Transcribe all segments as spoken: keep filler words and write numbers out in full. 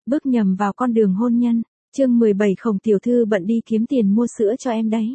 bước nhầm vào con đường hôn nhân. Chương mười bảy Khổng tiểu thư bận đi kiếm tiền mua sữa cho em đấy.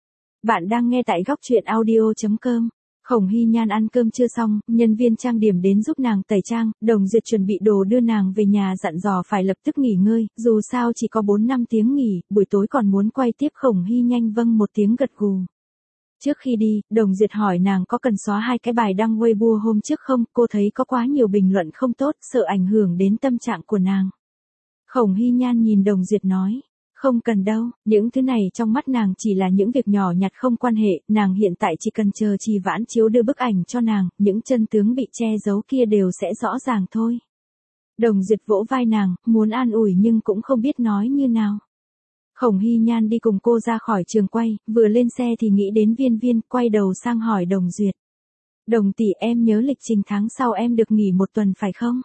Bạn đang nghe tại góc truyện audio chấm com. Khổng Hy Nhan ăn cơm chưa xong, nhân viên trang điểm đến giúp nàng tẩy trang, Đồng Duyệt chuẩn bị đồ đưa nàng về nhà dặn dò phải lập tức nghỉ ngơi, dù sao chỉ có bốn năm tiếng nghỉ, buổi tối còn muốn quay tiếp. Khổng Hy nhanh vâng một tiếng gật gù. Trước khi đi, Đồng Duyệt hỏi nàng có cần xóa hai cái bài đăng Weibo hôm trước không, cô thấy có quá nhiều bình luận không tốt, sợ ảnh hưởng đến tâm trạng của nàng. Khổng Hy Nhan nhìn Đồng Duyệt nói, không cần đâu, những thứ này trong mắt nàng chỉ là những việc nhỏ nhặt không quan hệ, nàng hiện tại chỉ cần chờ Trì Vãn Chiếu đưa bức ảnh cho nàng, những chân tướng bị che giấu kia đều sẽ rõ ràng thôi. Đồng Duyệt vỗ vai nàng, muốn an ủi nhưng cũng không biết nói như nào. Khổng Hy Nhan đi cùng cô ra khỏi trường quay, vừa lên xe thì nghĩ đến Viên Viên, quay đầu sang hỏi Đồng Duyệt. Đồng tỷ, em nhớ lịch trình tháng sau em được nghỉ một tuần phải không?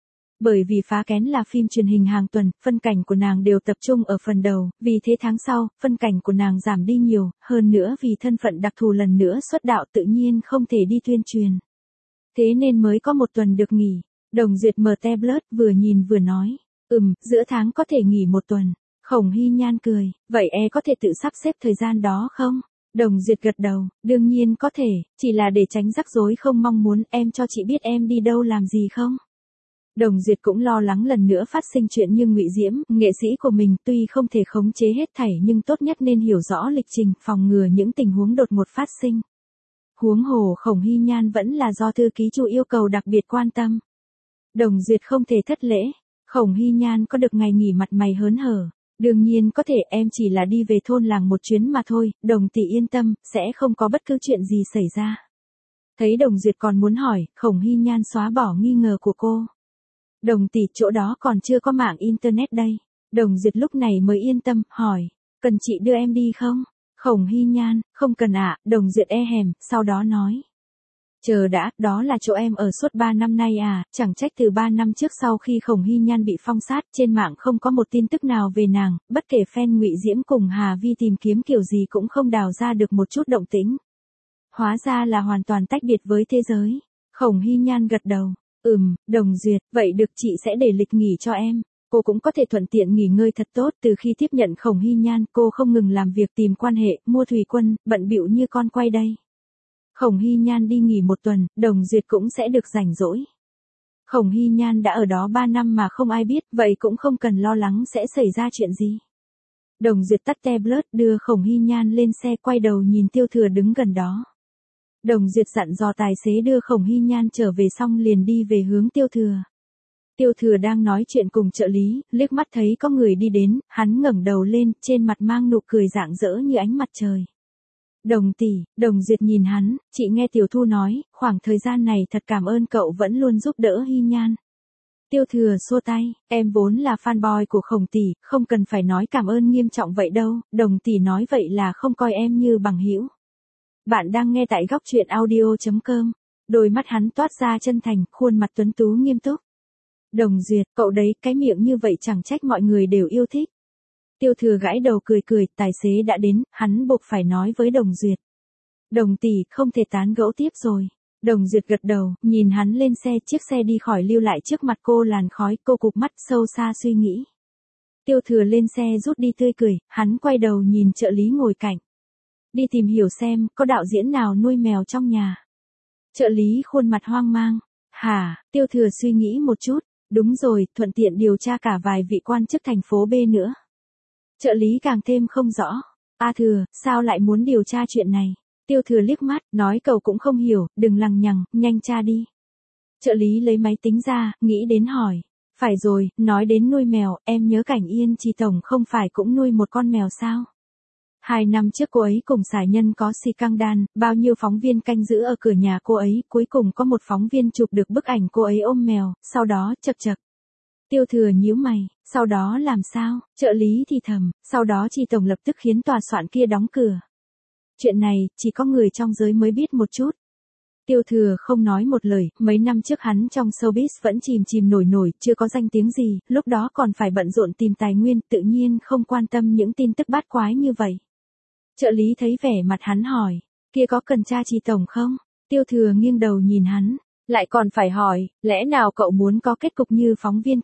Bởi vì Phá Kén là phim truyền hình hàng tuần, phân cảnh của nàng đều tập trung ở phần đầu, vì thế tháng sau, phân cảnh của nàng giảm đi nhiều, hơn nữa vì thân phận đặc thù lần nữa xuất đạo tự nhiên không thể đi tuyên truyền. Thế nên mới có một tuần được nghỉ. Đồng Duyệt mở tablet vừa nhìn vừa nói, ừm, giữa tháng có thể nghỉ một tuần. Khổng Hy Nhan cười, vậy e có thể tự sắp xếp thời gian đó không? Đồng Duyệt gật đầu, đương nhiên có thể, chỉ là để tránh rắc rối không mong muốn, em cho chị biết em đi đâu làm gì không? Đồng Duyệt cũng lo lắng lần nữa phát sinh chuyện như Ngụy Diễm, nghệ sĩ của mình tuy không thể khống chế hết thảy nhưng tốt nhất nên hiểu rõ lịch trình, phòng ngừa những tình huống đột ngột phát sinh. Huống hồ Khổng Hy Nhan vẫn là do thư ký Chu yêu cầu đặc biệt quan tâm. Đồng Duyệt không thể thất lễ, Khổng Hy Nhan có được ngày nghỉ mặt mày hớn hở. Đương nhiên có thể, em chỉ là đi về thôn làng một chuyến mà thôi, Đồng tỷ yên tâm, sẽ không có bất cứ chuyện gì xảy ra. Thấy Đồng Duyệt còn muốn hỏi, Khổng Hy Nhan xóa bỏ nghi ngờ của cô. Đồng tỷ, chỗ đó còn chưa có mạng internet đây. Đồng Duyệt lúc này mới yên tâm, hỏi, cần chị đưa em đi không? Khổng Hy Nhan, không cần ạ, Đồng Duyệt e hèm, sau đó nói. Chờ đã, đó là chỗ em ở suốt ba năm nay à, chẳng trách từ ba năm trước sau khi Khổng Hy Nhan bị phong sát, trên mạng không có một tin tức nào về nàng, bất kể fan Ngụy Diễm cùng Hà Vi tìm kiếm kiểu gì cũng không đào ra được một chút động tĩnh. Hóa ra là hoàn toàn tách biệt với thế giới. Khổng Hy Nhan gật đầu, ừm, Đồng Duyệt, vậy được, chị sẽ để lịch nghỉ cho em. Cô cũng có thể thuận tiện nghỉ ngơi thật tốt. Từ khi tiếp nhận Khổng Hy Nhan, cô không ngừng làm việc tìm quan hệ, mua thủy quân, bận bịu như con quay đây. Khổng Hy Nhan đi nghỉ một tuần, Đồng Duyệt cũng sẽ được rảnh rỗi. Khổng Hy Nhan đã ở đó ba năm mà không ai biết, vậy cũng không cần lo lắng sẽ xảy ra chuyện gì. Đồng Duyệt tắt tablet, đưa Khổng Hy Nhan lên xe, quay đầu nhìn Tiêu Thừa đứng gần đó. Đồng Duyệt dặn dò tài xế đưa Khổng Hy Nhan trở về xong liền đi về hướng Tiêu Thừa. Tiêu Thừa đang nói chuyện cùng trợ lý, liếc mắt thấy có người đi đến, hắn ngẩng đầu lên, trên mặt mang nụ cười rạng rỡ như ánh mặt trời. Đồng tỷ, Đồng Duyệt nhìn hắn, chị nghe Tiểu Thu nói, khoảng thời gian này thật cảm ơn cậu vẫn luôn giúp đỡ Hy Nhan. Tiêu Thừa xua tay, em vốn là fanboy của Khổng tỷ, không cần phải nói cảm ơn nghiêm trọng vậy đâu, Đồng tỷ nói vậy là không coi em như bằng hữu. Bạn đang nghe tại góc truyện audio chấm com. Đôi mắt hắn toát ra chân thành, khuôn mặt tuấn tú nghiêm túc. Đồng Duyệt, cậu đấy, cái miệng như vậy chẳng trách mọi người đều yêu thích. Tiêu Thừa gãi đầu cười cười, tài xế đã đến, hắn buộc phải nói với Đồng Duyệt. Đồng tỷ, không thể tán gẫu tiếp rồi. Đồng Duyệt gật đầu, nhìn hắn lên xe, chiếc xe đi khỏi lưu lại trước mặt cô làn khói, cô cụp mắt sâu xa suy nghĩ. Tiêu Thừa lên xe rút đi tươi cười, hắn quay đầu nhìn trợ lý ngồi cạnh. Đi tìm hiểu xem, có đạo diễn nào nuôi mèo trong nhà. Trợ lý khuôn mặt hoang mang. Hả, Tiêu Thừa suy nghĩ một chút, đúng rồi, thuận tiện điều tra cả vài vị quan chức thành phố B nữa. Trợ lý càng thêm không rõ. A Thừa, sao lại muốn điều tra chuyện này? Tiêu Thừa liếc mắt, nói cậu cũng không hiểu, đừng lằng nhằng, nhanh tra đi. Trợ lý lấy máy tính ra, nghĩ đến hỏi. Phải rồi, nói đến nuôi mèo, em nhớ Cảnh Yên Chi tổng không phải cũng nuôi một con mèo sao? Hai năm trước cô ấy cùng xài nhân có scandal, bao nhiêu phóng viên canh giữ ở cửa nhà cô ấy, cuối cùng có một phóng viên chụp được bức ảnh cô ấy ôm mèo, sau đó chật chật. Tiêu Thừa nhíu mày, sau đó làm sao? Trợ lý thì thầm, sau đó Chi tổng lập tức khiến tòa soạn kia đóng cửa. Chuyện này, chỉ có người trong giới mới biết một chút. Tiêu Thừa không nói một lời, mấy năm trước hắn trong showbiz vẫn chìm chìm nổi nổi, chưa có danh tiếng gì, lúc đó còn phải bận rộn tìm tài nguyên, tự nhiên không quan tâm những tin tức bát quái như vậy. Trợ lý thấy vẻ mặt hắn hỏi, kia có cần tra Chi tổng không? Tiêu Thừa nghiêng đầu nhìn hắn, lại còn phải hỏi, lẽ nào cậu muốn có kết cục như phóng viên kia?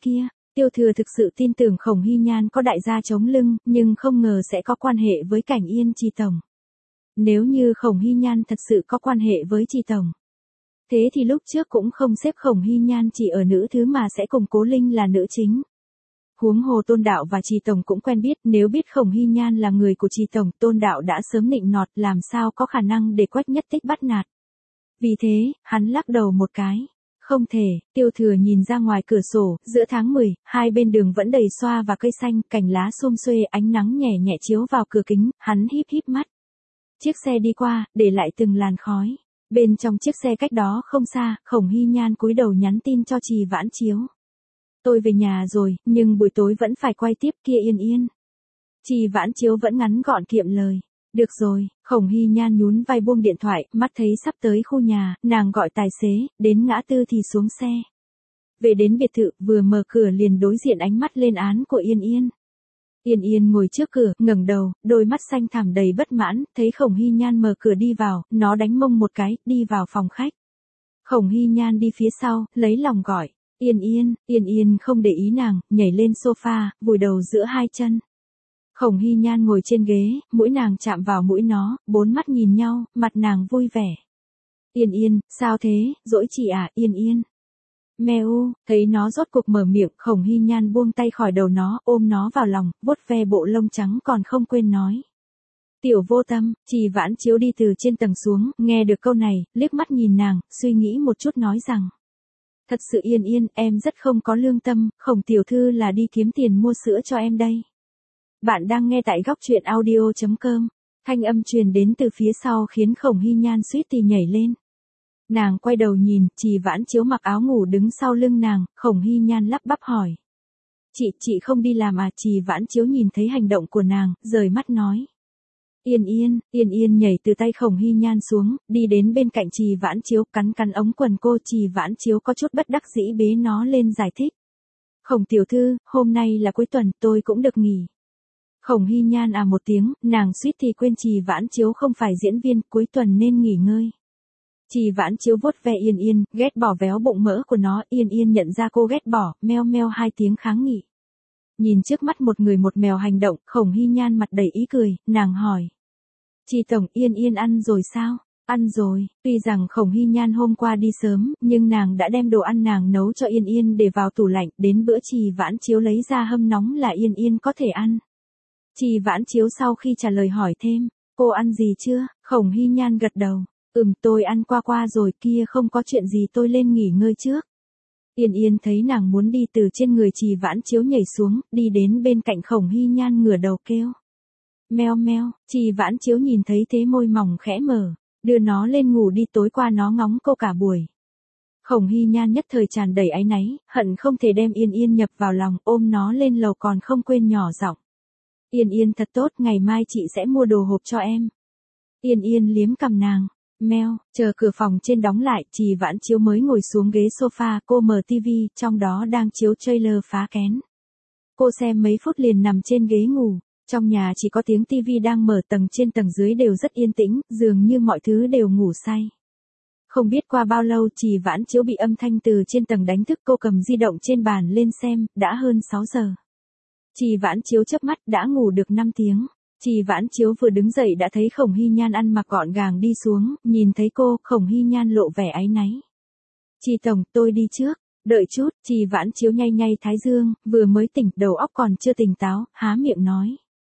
Tiêu Thừa thực sự tin tưởng Khổng Hy Nhan có đại gia chống lưng, nhưng không ngờ sẽ có quan hệ với Cảnh Yên Trì tổng. Nếu như Khổng Hy Nhan thật sự có quan hệ với Trì tổng, thế thì lúc trước cũng không xếp Khổng Hy Nhan chỉ ở nữ thứ mà sẽ cùng Cố Linh là nữ chính. Huống hồ Tôn Đạo và Trì tổng cũng quen biết, nếu biết Khổng Hy Nhan là người của Trì tổng, Tôn Đạo đã sớm nịnh nọt, làm sao có khả năng để Quách Nhất Tích bắt nạt. Vì thế, hắn lắc đầu một cái. Không thể. Tiêu Thừa nhìn ra ngoài cửa sổ, giữa tháng mười, hai bên đường vẫn đầy xoa và cây xanh, cành lá xum xuê, ánh nắng nhẹ nhẹ chiếu vào cửa kính, hắn híp híp mắt. Chiếc xe đi qua, để lại từng làn khói. Bên trong chiếc xe cách đó không xa, Khổng Hy Nhan cúi đầu nhắn tin cho Trì Vãn Chiếu. Tôi về nhà rồi, nhưng buổi tối vẫn phải quay tiếp kia Yên Yên. Trì Vãn Chiếu vẫn ngắn gọn kiệm lời. Được rồi. Khổng Hy Nhan nhún vai buông điện thoại, mắt thấy sắp tới khu nhà, nàng gọi tài xế, đến ngã tư thì xuống xe. Về đến biệt thự, vừa mở cửa liền đối diện ánh mắt lên án của Yên Yên. Yên Yên ngồi trước cửa, ngẩng đầu, đôi mắt xanh thẳm đầy bất mãn, thấy Khổng Hy Nhan mở cửa đi vào, nó đánh mông một cái, đi vào phòng khách. Khổng Hy Nhan đi phía sau, lấy lòng gọi. Yên Yên. Yên Yên không để ý nàng, nhảy lên sofa, vùi đầu giữa hai chân. Khổng Hy Nhan ngồi trên ghế, mũi nàng chạm vào mũi nó, bốn mắt nhìn nhau, mặt nàng vui vẻ. Yên Yên, sao thế, dỗi chị à, Yên Yên. Mèo, thấy nó rốt cuộc mở miệng, Khổng Hy Nhan buông tay khỏi đầu nó, ôm nó vào lòng, vuốt ve bộ lông trắng còn không quên nói. Tiểu vô tâm. Trì Vãn Chiếu đi từ trên tầng xuống, nghe được câu này, liếc mắt nhìn nàng, suy nghĩ một chút nói rằng. Thật sự Yên Yên, em rất không có lương tâm, Khổng tiểu thư là đi kiếm tiền mua sữa cho em đây. Bạn đang nghe tại góc truyện audio chấm com. Thanh âm truyền đến từ phía sau khiến Khổng Hy Nhan suýt thì nhảy lên. Nàng quay đầu nhìn, Trì Vãn Chiếu mặc áo ngủ đứng sau lưng nàng, Khổng Hy Nhan lắp bắp hỏi. Chị, chị không đi làm à? Trì Vãn Chiếu nhìn thấy hành động của nàng, rời mắt nói. Yên Yên. Yên Yên nhảy từ tay Khổng Hy Nhan xuống, đi đến bên cạnh Trì Vãn Chiếu, cắn cắn ống quần cô. Trì Vãn Chiếu có chút bất đắc dĩ bế nó lên giải thích. Khổng tiểu thư, hôm nay là cuối tuần, tôi cũng được nghỉ. Khổng Hy Nhan à một tiếng, nàng suýt thì quên Trì Vãn Chiếu không phải diễn viên, cuối tuần nên nghỉ ngơi. Trì Vãn Chiếu vuốt ve Yên Yên, ghét bỏ véo bụng mỡ của nó, Yên Yên nhận ra cô ghét bỏ, meo meo hai tiếng kháng nghị. Nhìn trước mắt một người một mèo hành động, Khổng Hy Nhan mặt đầy ý cười, nàng hỏi. Trì tổng, Yên Yên ăn rồi sao? Ăn rồi. Tuy rằng Khổng Hy Nhan hôm qua đi sớm, nhưng nàng đã đem đồ ăn nàng nấu cho Yên Yên để vào tủ lạnh, đến bữa Trì Vãn Chiếu lấy ra hâm nóng là Yên Yên có thể ăn. Trì Vãn Chiếu sau khi trả lời hỏi thêm, cô ăn gì chưa? Khổng Hy Nhan gật đầu, ừm tôi ăn qua qua rồi, kia không có chuyện gì, tôi lên nghỉ ngơi trước. Yên Yên thấy nàng muốn đi từ trên người Trì Vãn Chiếu nhảy xuống, đi đến bên cạnh Khổng Hy Nhan ngửa đầu kêu. Meo meo. Trì Vãn Chiếu nhìn thấy thế môi mỏng khẽ mở, đưa nó lên ngủ đi, tối qua nó ngóng cô cả buổi. Khổng Hy Nhan nhất thời tràn đầy áy náy, hận không thể đem Yên Yên nhập vào lòng, ôm nó lên lầu còn không quên nhỏ giọng. Yên Yên thật tốt, ngày mai chị sẽ mua đồ hộp cho em. Yên Yên liếm cằm nàng. Meo, chờ cửa phòng trên đóng lại, Trì Vãn Chiếu mới ngồi xuống ghế sofa, cô mở tivi, trong đó đang chiếu trailer Phá Kén. Cô xem mấy phút liền nằm trên ghế ngủ, trong nhà chỉ có tiếng tivi đang mở, tầng trên tầng dưới đều rất yên tĩnh, dường như mọi thứ đều ngủ say. Không biết qua bao lâu Trì Vãn Chiếu bị âm thanh từ trên tầng đánh thức, cô cầm di động trên bàn lên xem, đã hơn sáu giờ. Trì Vãn Chiếu chớp mắt, đã ngủ được năm tiếng. Trì Vãn Chiếu vừa đứng dậy đã thấy Khổng Hy Nhan ăn mặc gọn gàng đi xuống, nhìn thấy cô, Khổng Hy Nhan lộ vẻ áy náy. Trì tổng, tôi đi trước, đợi chút. Trì Vãn Chiếu nhay nhay thái dương, vừa mới tỉnh, đầu óc còn chưa tỉnh táo, há miệng nói.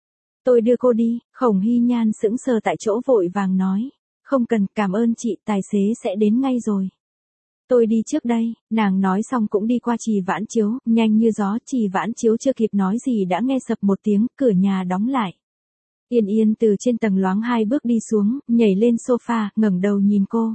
Tôi đưa cô đi. Khổng Hy Nhan sững sờ tại chỗ vội vàng nói. Không cần, cảm ơn chị, tài xế sẽ đến ngay rồi. Tôi đi trước đây. Nàng nói xong cũng đi qua Trì Vãn Chiếu, nhanh như gió. Trì Vãn Chiếu chưa kịp nói gì đã nghe sập một tiếng, cửa nhà đóng lại. Yên Yên từ trên tầng loáng hai bước đi xuống, nhảy lên sofa, ngẩng đầu nhìn cô.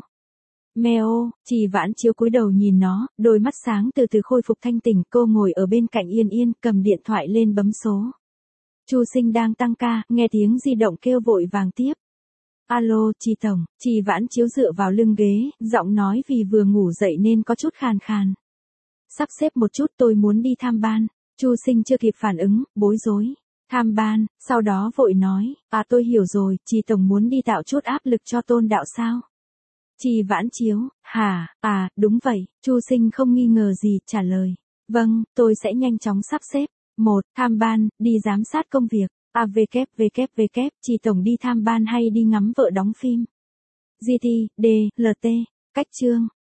Meo. Trì Vãn Chiếu cúi đầu nhìn nó, đôi mắt sáng từ từ khôi phục thanh tỉnh, cô ngồi ở bên cạnh Yên Yên, cầm điện thoại lên bấm số. Chu Sinh đang tăng ca, nghe tiếng di động kêu vội vàng tiếp. Alo, Trì tổng. Trì Vãn Chiếu dựa vào lưng ghế, giọng nói vì vừa ngủ dậy nên có chút khàn khàn. Sắp xếp một chút, tôi muốn đi tham ban. Chu Sinh chưa kịp phản ứng, bối rối. Tham ban, sau đó vội nói, à tôi hiểu rồi, Trì tổng muốn đi tạo chút áp lực cho Tôn Đạo sao? Trì Vãn Chiếu, hả, à, đúng vậy. Chu Sinh không nghi ngờ gì, trả lời. Vâng, tôi sẽ nhanh chóng sắp xếp. một. Tham ban, đi giám sát công việc. A W W W, chị tổng đi tham ban hay đi ngắm vợ đóng phim? giê tê, D, L T. Cách chương.